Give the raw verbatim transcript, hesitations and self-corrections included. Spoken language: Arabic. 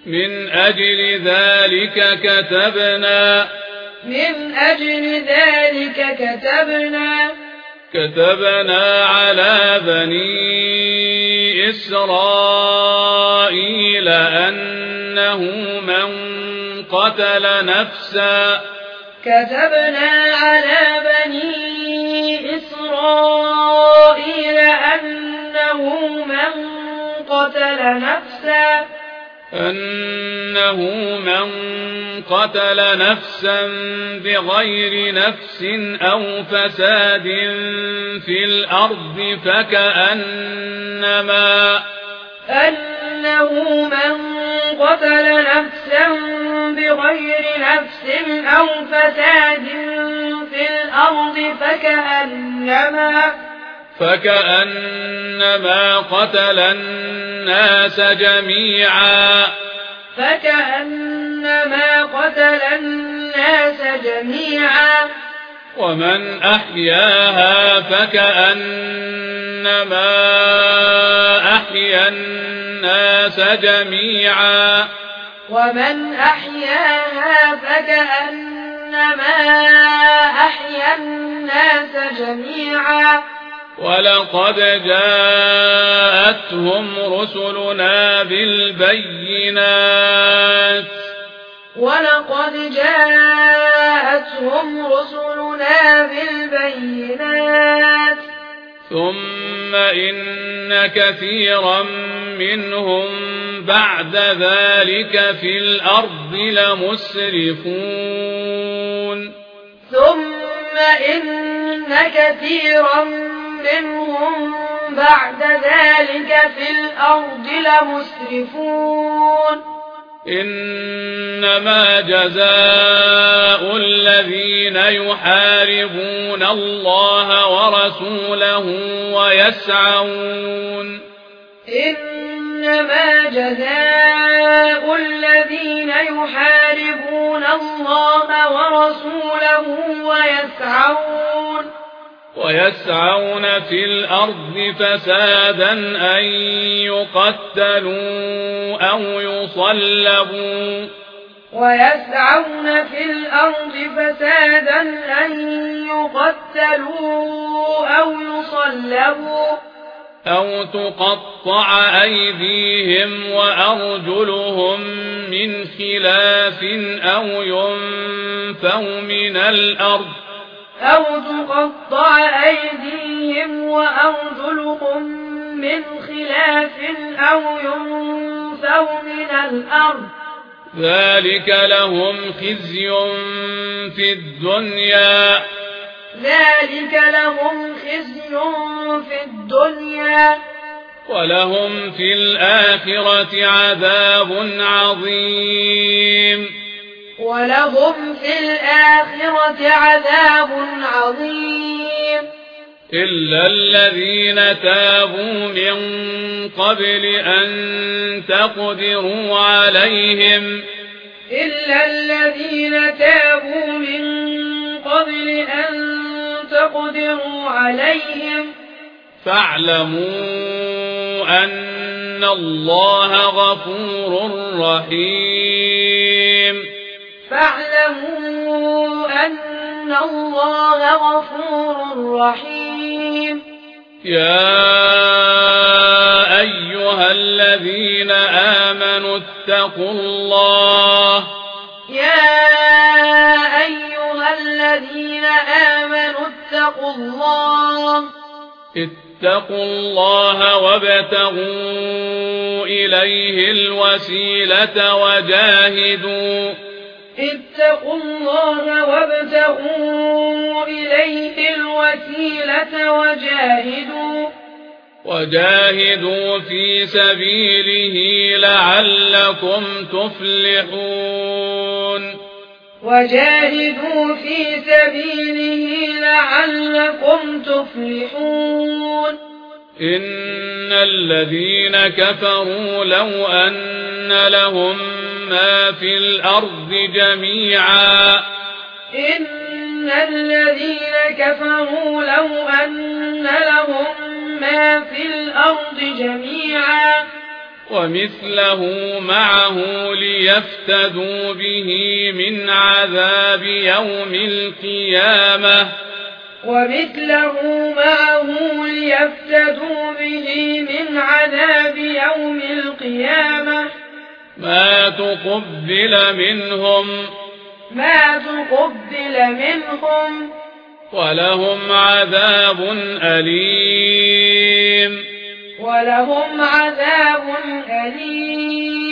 من أجل ذلك كتبنا من أجل ذلك كتبنا كتبنا على بني إسرائيل أنه من قتل نفسا كتبنا على بني إسرائيل أنه من قتل نفسا أنه من قتل نفسا بغير نفس أو فساد في الأرض فكأنما أنه من قتل نفسا بغير نفس أو فساد في الأرض فكأنما فكأنما قتل الناس جميعا فكأنما قتل الناس جميعا ومن أحياها فكأنما أحيا الناس جميعا ومن أحياها فكأنما أحيا الناس جميعا ولقد جاءتهم رسلنا بالبينات ولقد جاءتهم رسلنا بالبينات ثم إن كثيرا منهم بعد ذلك في الأرض لمسرفون ثم إن كثيرا منهم بعد ذلك في الأرض لمسرفون إنما جزاء الذين يحاربون الله ورسوله ويسعون إنما جزاء الذين يحاربون الله ورسوله ويسعون ويسعون في الأرض فسادا أن يقتلوا أو يصلبوا ويسعون في الأرض فسادا أن يقتلوا أو يصلبوا أو تقطع أيديهم وأرجلهم من خلاف أو ينفوا من الأرض أو تقطع أيديهم وأرجلهم من خلاف أو ينفوا من الأرض ذلك لهم خزي في الدنيا ذلك لهم خزي في الدنيا ولهم في الآخرة عذاب عظيم ولهم في الآخرة عذاب عظيم إلا الذين تابوا من قبل أن تقدروا عليهم إلا الذين تابوا من قبل أن تقدروا عليهم فاعلموا أن الله غفور رحيم فاعلموا أن الله غفور رحيم يا أيها الذين آمنوا اتقوا الله يا أيها الذين آمنوا اتقوا الله اتقوا الله وابتغوا إليه الوسيلة وجاهدوا اتقوا الله وابتغوا إليه الوسيلة وجاهدوا وجاهدوا في سبيله لعلكم تفلحون وجاهدوا في سبيله لعلكم تفلحون إن الذين كفروا لو أن لهم ما في الأرض جميعا إن الذين كفروا لو أن لهم ما في الأرض جميعا ومثله معه ليفتدوا به من عذاب يوم القيامة ومثله معه ليفتدوا به من عذاب يوم القيامة ما تقبل منهم ما تقبل منهم ولهم عذاب أليم ولهم عذاب أليم